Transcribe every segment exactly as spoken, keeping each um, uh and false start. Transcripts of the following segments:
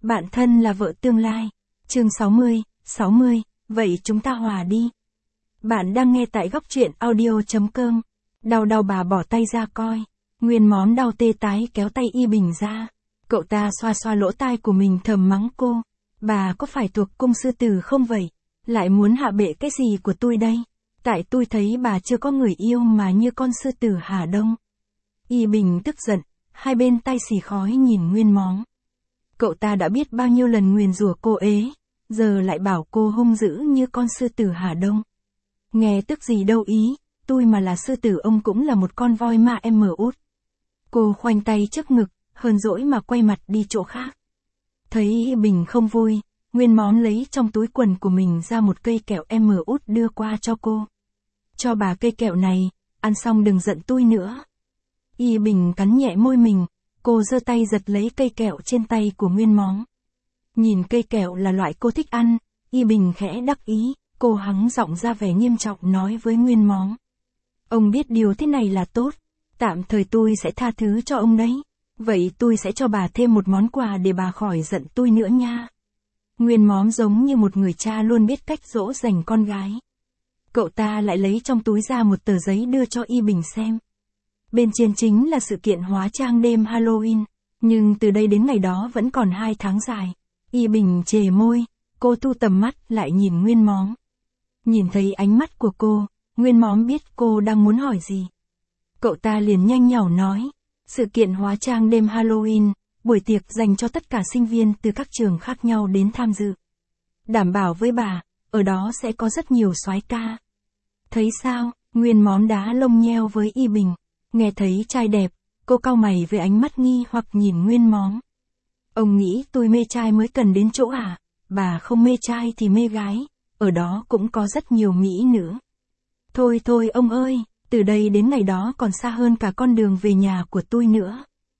Bạn thân là vợ tương lai. Chương sáu mươi, sáu mươi, vậy chúng ta hòa đi. Bạn đang nghe tại góc truyện audio chấm com. Đau đau bà bỏ tay ra coi. Nguyên Móm đau tê tái kéo tay Y Bình ra. Cậu ta xoa xoa lỗ tai của mình thầm mắng cô. Bà có phải thuộc cung sư tử không vậy? Lại muốn hạ bệ cái gì của tôi đây? Tại tôi thấy bà chưa có người yêu mà như con sư tử Hà Đông. Y Bình tức giận, hai bên tay xì khói nhìn Nguyên Móm. Cậu ta đã biết bao nhiêu lần nguyền rủa cô ế, giờ lại bảo cô hung dữ như con sư tử Hà Đông. Nghe tức gì đâu ý, tôi mà là sư tử ông cũng là một con voi mà em mở út. Cô khoanh tay trước ngực, hờn dỗi mà quay mặt đi chỗ khác. Thấy Bình không vui, Nguyên Móm lấy trong túi quần của mình ra một cây kẹo em mở út đưa qua cho cô. Cho bà cây kẹo này, ăn xong đừng giận tôi nữa. Y Bình cắn nhẹ môi mình, cô giơ tay giật lấy cây kẹo trên tay của Nguyên Móm. Nhìn cây kẹo là loại cô thích ăn, Y Bình khẽ đắc ý, cô hắng giọng ra vẻ nghiêm trọng nói với Nguyên Móm. Ông biết điều thế này là tốt, tạm thời tôi sẽ tha thứ cho ông đấy. Vậy tôi sẽ cho bà thêm một món quà để bà khỏi giận tôi nữa nha. Nguyên Móm giống như một người cha luôn biết cách dỗ dành con gái. Cậu ta lại lấy trong túi ra một tờ giấy đưa cho Y Bình xem. Bên trên chính là sự kiện hóa trang đêm Halloween, nhưng từ đây đến ngày đó vẫn còn hai tháng dài. Y Bình chề môi, cô thu tầm mắt lại nhìn Nguyên Móm. Nhìn thấy ánh mắt của cô, Nguyên Móm biết cô đang muốn hỏi gì. Cậu ta liền nhanh nhảu nói, sự kiện hóa trang đêm Halloween, buổi tiệc dành cho tất cả sinh viên từ các trường khác nhau đến tham dự. Đảm bảo với bà, ở đó sẽ có rất nhiều soái ca. Thấy sao, Nguyên Móm đá lông nheo với Y Bình. Nghe thấy trai đẹp, cô cau mày với ánh mắt nghi hoặc nhìn Nguyên Móm. Ông nghĩ tôi mê trai mới cần đến chỗ à? Bà không mê trai thì mê gái, ở đó cũng có rất nhiều mỹ nữ. Thôi thôi ông ơi, từ đây đến ngày đó còn xa hơn cả con đường về nhà của tôi nữa.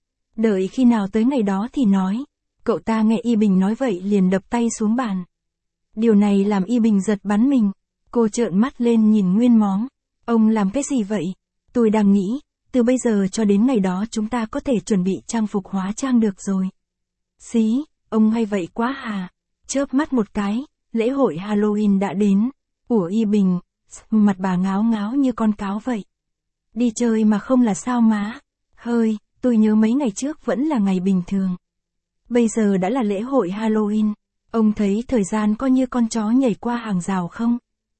Đợi khi nào tới ngày đó thì nói. Cậu ta nghe Y Bình nói vậy liền đập tay xuống bàn. Điều này làm Y Bình giật bắn mình. Cô trợn mắt lên nhìn Nguyên Móm. Ông làm cái gì vậy? Tôi đang nghĩ, từ bây giờ cho đến ngày đó chúng ta có thể chuẩn bị trang phục hóa trang được rồi. Xí, ông hay vậy quá hà. Chớp mắt một cái, lễ hội Halloween đã đến. Ủa Y Bình, mặt bà ngáo ngáo như con cáo vậy. Đi chơi mà không là sao má? Hơi, tôi nhớ mấy ngày trước vẫn là ngày bình thường. Bây giờ đã là lễ hội Halloween. Ông thấy thời gian coi như con chó nhảy qua hàng rào không?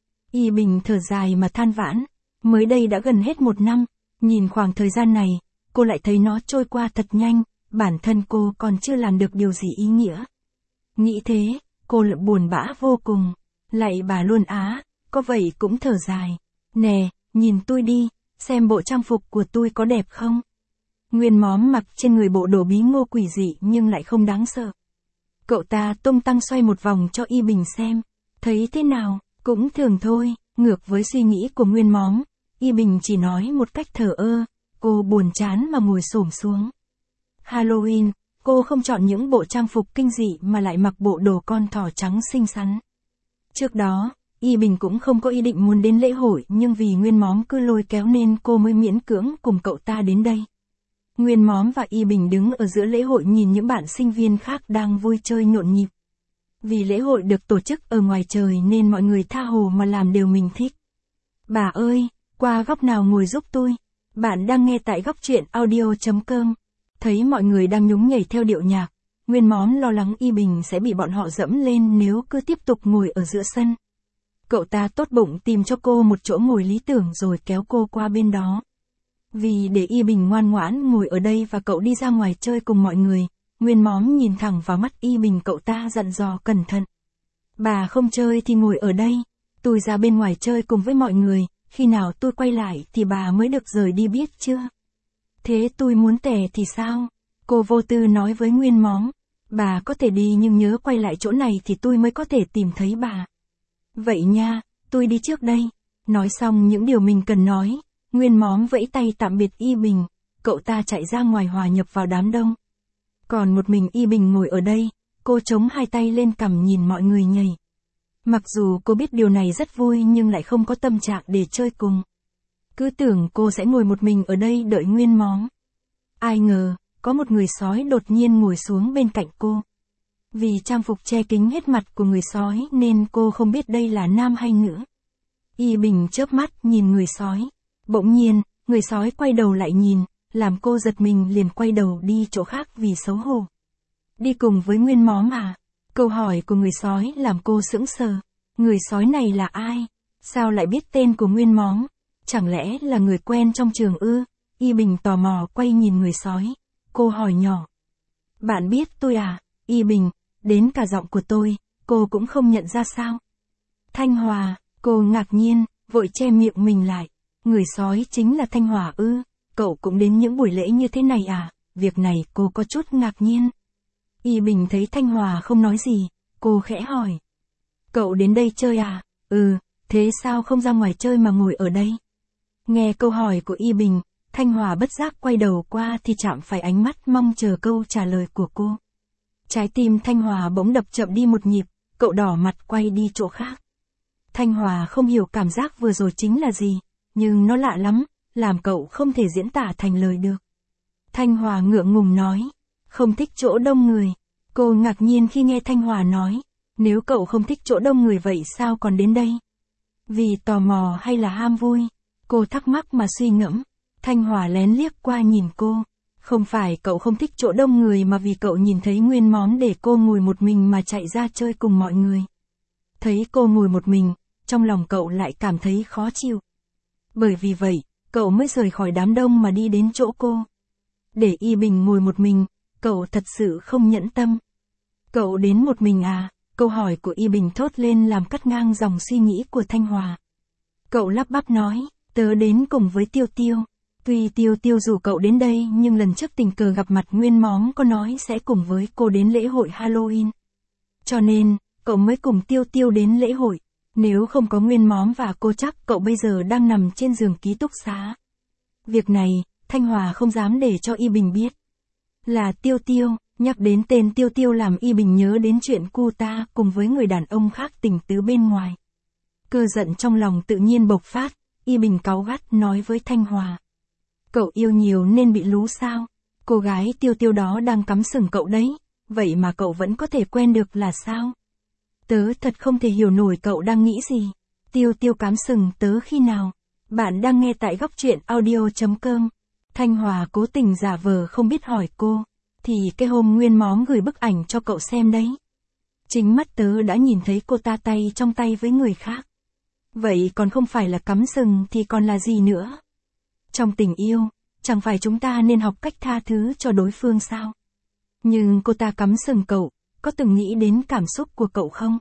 Y Bình thở dài mà than vãn. Mới đây đã gần hết một năm. Nhìn khoảng thời gian này, cô lại thấy nó trôi qua thật nhanh, bản thân cô còn chưa làm được điều gì ý nghĩa. Nghĩ thế, cô lại buồn bã vô cùng. Lạy bà luôn á, có vậy cũng thở dài. Nè, nhìn tôi đi, xem bộ trang phục của tôi có đẹp không? Nguyên Móm mặc trên người bộ đồ bí ngô quỷ dị nhưng lại không đáng sợ. Cậu ta tung tăng xoay một vòng cho Y Bình xem. Thấy thế nào, cũng thường thôi, ngược với suy nghĩ của Nguyên Móm. Y Bình chỉ nói một cách thờ ơ, cô buồn chán mà ngồi xổm xuống. Halloween, cô không chọn những bộ trang phục kinh dị mà lại mặc bộ đồ con thỏ trắng xinh xắn. Trước đó, Y Bình cũng không có ý định muốn đến lễ hội nhưng vì Nguyên Móm cứ lôi kéo nên cô mới miễn cưỡng cùng cậu ta đến đây. Nguyên Móm và Y Bình đứng ở giữa lễ hội nhìn những bạn sinh viên khác đang vui chơi nhộn nhịp. Vì lễ hội được tổ chức ở ngoài trời nên mọi người tha hồ mà làm điều mình thích. Bà ơi! Qua góc nào ngồi giúp tôi. Bạn đang nghe tại góc truyện audio chấm com. Thấy mọi người đang nhún nhảy theo điệu nhạc, Nguyên Móm lo lắng Y Bình sẽ bị bọn họ dẫm lên nếu cứ tiếp tục ngồi ở giữa sân. Cậu ta tốt bụng tìm cho cô một chỗ ngồi lý tưởng rồi kéo cô qua bên đó. Vì để Y Bình ngoan ngoãn ngồi ở đây và cậu đi ra ngoài chơi cùng mọi người, Nguyên Móm nhìn thẳng vào mắt Y Bình, cậu ta dặn dò cẩn thận. Bà không chơi thì ngồi ở đây, tôi ra bên ngoài chơi cùng với mọi người. Khi nào tôi quay lại thì bà mới được rời đi biết chưa? Thế tôi muốn tè thì sao? Cô vô tư nói với Nguyên Móm. Bà có thể đi nhưng nhớ quay lại chỗ này thì tôi mới có thể tìm thấy bà. Vậy nha, tôi đi trước đây. Nói xong những điều mình cần nói, Nguyên Móm vẫy tay tạm biệt Y Bình, cậu ta chạy ra ngoài hòa nhập vào đám đông. Còn một mình Y Bình ngồi ở đây, cô chống hai tay lên cằm nhìn mọi người nhảy. Mặc dù cô biết điều này rất vui nhưng lại không có tâm trạng để chơi cùng. Cứ tưởng cô sẽ ngồi một mình ở đây đợi Nguyên Móm. Ai ngờ, có một người sói đột nhiên ngồi xuống bên cạnh cô. Vì trang phục che kín hết mặt của người sói nên cô không biết đây là nam hay nữ. Y Bình chớp mắt nhìn người sói. Bỗng nhiên, người sói quay đầu lại nhìn, làm cô giật mình liền quay đầu đi chỗ khác vì xấu hổ. Đi cùng với Nguyên Móm à? Câu hỏi của người sói làm cô sững sờ. Người sói này là ai? Sao lại biết tên của Nguyên Móm? Chẳng lẽ là người quen trong trường ư? Y Bình tò mò quay nhìn người sói. Cô hỏi nhỏ. Bạn biết tôi à? Y Bình, đến cả giọng của tôi, cô cũng không nhận ra sao? Thanh Hòa, cô ngạc nhiên, vội che miệng mình lại. Người sói chính là Thanh Hòa ư? Cậu cũng đến những buổi lễ như thế này à? Việc này cô có chút ngạc nhiên. Y Bình thấy Thanh Hòa không nói gì, cô khẽ hỏi. Cậu đến đây chơi à? Ừ, thế sao không ra ngoài chơi mà ngồi ở đây? Nghe câu hỏi của Y Bình, Thanh Hòa bất giác quay đầu qua thì chạm phải ánh mắt mong chờ câu trả lời của cô. Trái tim Thanh Hòa bỗng đập chậm đi một nhịp, cậu đỏ mặt quay đi chỗ khác. Thanh Hòa không hiểu cảm giác vừa rồi chính là gì, nhưng nó lạ lắm, làm cậu không thể diễn tả thành lời được. Thanh Hòa ngượng ngùng nói, không thích chỗ đông người. Cô ngạc nhiên khi nghe Thanh Hòa nói, nếu cậu không thích chỗ đông người vậy sao còn đến đây? Vì tò mò hay là ham vui? Cô thắc mắc mà suy ngẫm. Thanh Hòa lén liếc qua nhìn cô. Không phải cậu không thích chỗ đông người mà vì cậu nhìn thấy Nguyên Móm để cô ngồi một mình mà chạy ra chơi cùng mọi người. Thấy cô ngồi một mình, trong lòng cậu lại cảm thấy khó chịu. Bởi vì vậy, cậu mới rời khỏi đám đông mà đi đến chỗ cô. Để Y Bình ngồi một mình, cậu thật sự không nhẫn tâm. Cậu đến một mình à? Câu hỏi của Y Bình thốt lên làm cắt ngang dòng suy nghĩ của Thanh Hòa. Cậu lắp bắp nói, tớ đến cùng với Tiêu Tiêu. Tuy Tiêu Tiêu rủ cậu đến đây nhưng lần trước tình cờ gặp mặt Nguyên Móm có nói sẽ cùng với cô đến lễ hội Halloween. Cho nên, cậu mới cùng Tiêu Tiêu đến lễ hội. Nếu không có Nguyên Móm và cô chắc cậu bây giờ đang nằm trên giường ký túc xá. Việc này, Thanh Hòa không dám để cho Y Bình biết. Là Tiêu Tiêu, nhắc đến tên Tiêu Tiêu làm Y Bình nhớ đến chuyện cô ta cùng với người đàn ông khác tình tứ bên ngoài. Cơn giận trong lòng tự nhiên bộc phát, Y Bình cáu gắt nói với Thanh Hòa. Cậu yêu nhiều nên bị lú sao? Cô gái Tiêu Tiêu đó đang cắm sừng cậu đấy, vậy mà cậu vẫn có thể quen được là sao? Tớ thật không thể hiểu nổi cậu đang nghĩ gì. Tiêu Tiêu cắm sừng tớ khi nào? Bạn đang nghe tại góc truyện audio chấm com. Thanh Hòa cố tình giả vờ không biết hỏi cô. Thì cái hôm Nguyên Móm gửi bức ảnh cho cậu xem đấy. Chính mắt tớ đã nhìn thấy cô ta tay trong tay với người khác. Vậy còn không phải là cắm sừng thì còn là gì nữa? Trong tình yêu, chẳng phải chúng ta nên học cách tha thứ cho đối phương sao? Nhưng cô ta cắm sừng cậu, có từng nghĩ đến cảm xúc của cậu không?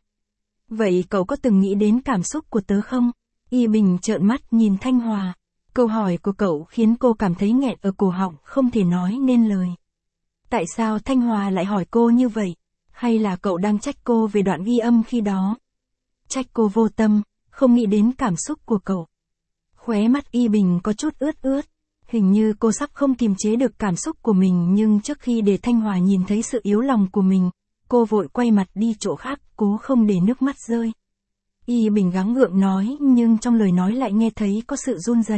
Vậy cậu có từng nghĩ đến cảm xúc của tớ không? Y Bình trợn mắt nhìn Thanh Hòa. Câu hỏi của cậu khiến cô cảm thấy nghẹn ở cổ họng không thể nói nên lời. Tại sao Thanh Hòa lại hỏi cô như vậy? Hay là cậu đang trách cô về đoạn ghi âm khi đó? Trách cô vô tâm, không nghĩ đến cảm xúc của cậu. Khóe mắt Y Bình có chút ướt ướt. Hình như cô sắp không kiềm chế được cảm xúc của mình nhưng trước khi để Thanh Hòa nhìn thấy sự yếu lòng của mình, cô vội quay mặt đi chỗ khác, cố không để nước mắt rơi. Y Bình gắng gượng nói nhưng trong lời nói lại nghe thấy có sự run rẩy.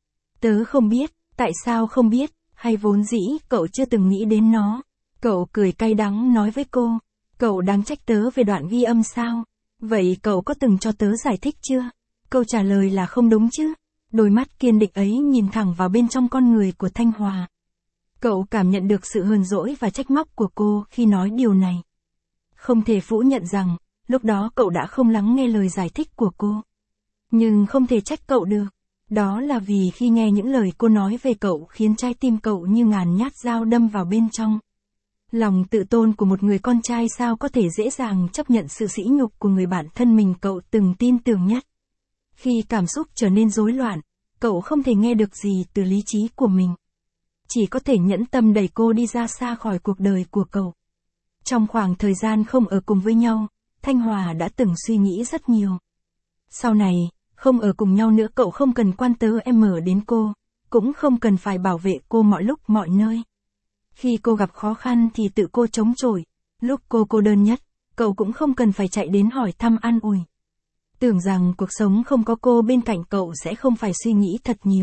Tớ không biết, tại sao không biết, hay vốn dĩ cậu chưa từng nghĩ đến nó. Cậu cười cay đắng nói với cô, cậu đang trách tớ về đoạn ghi âm sao? Vậy cậu có từng cho tớ giải thích chưa? Câu trả lời là không đúng chứ. Đôi mắt kiên định ấy nhìn thẳng vào bên trong con người của Thanh Hòa. Cậu cảm nhận được sự hờn dỗi và trách móc của cô khi nói điều này. Không thể phủ nhận rằng, lúc đó cậu đã không lắng nghe lời giải thích của cô. Nhưng không thể trách cậu được. Đó là vì khi nghe những lời cô nói về cậu khiến trái tim cậu như ngàn nhát dao đâm vào bên trong. Lòng tự tôn của một người con trai sao có thể dễ dàng chấp nhận sự sỉ nhục của người bạn thân mình cậu từng tin tưởng nhất. Khi cảm xúc trở nên rối loạn, cậu không thể nghe được gì từ lý trí của mình. Chỉ có thể nhẫn tâm đẩy cô đi ra xa khỏi cuộc đời của cậu. Trong khoảng thời gian không ở cùng với nhau, Thanh Hòa đã từng suy nghĩ rất nhiều. Sau này, không ở cùng nhau nữa cậu không cần quan tớ em mở đến cô, cũng không cần phải bảo vệ cô mọi lúc mọi nơi. Khi cô gặp khó khăn thì tự cô chống chọi, lúc cô cô đơn nhất, cậu cũng không cần phải chạy đến hỏi thăm an ủi. Tưởng rằng cuộc sống không có cô bên cạnh cậu sẽ không phải suy nghĩ thật nhiều.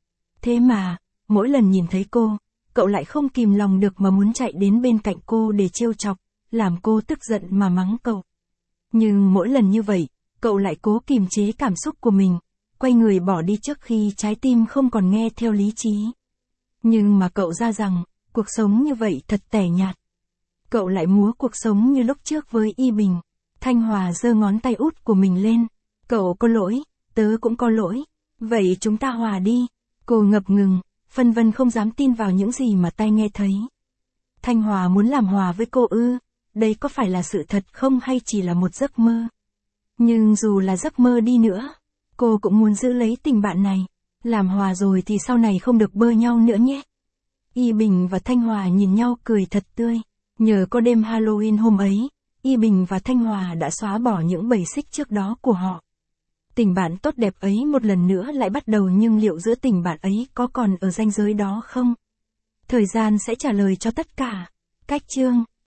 Thế mà, mỗi lần nhìn thấy cô, cậu lại không kìm lòng được mà muốn chạy đến bên cạnh cô để trêu chọc, làm cô tức giận mà mắng cậu. Nhưng mỗi lần như vậy, cậu lại cố kiềm chế cảm xúc của mình, quay người bỏ đi trước khi trái tim không còn nghe theo lý trí. Nhưng mà cậu ra rằng, cuộc sống như vậy thật tẻ nhạt. Cậu lại múa cuộc sống như lúc trước với Y Bình. Thanh Hòa giơ ngón tay út của mình lên. Cậu có lỗi, tớ cũng có lỗi. Vậy chúng ta hòa đi. Cô ngập ngừng, phân vân không dám tin vào những gì mà tai nghe thấy. Thanh Hòa muốn làm hòa với cô ư? Đây có phải là sự thật không hay chỉ là một giấc mơ? Nhưng dù là giấc mơ đi nữa, cô cũng muốn giữ lấy tình bạn này. Làm hòa rồi thì sau này không được bơ nhau nữa nhé. Y Bình và Thanh Hòa nhìn nhau cười thật tươi. Nhờ có đêm Halloween hôm ấy, Y Bình và Thanh Hòa đã xóa bỏ những bầy xích trước đó của họ. Tình bạn tốt đẹp ấy một lần nữa lại bắt đầu, nhưng liệu giữa tình bạn ấy có còn ở ranh giới đó không? Thời gian sẽ trả lời cho tất cả. Cách chương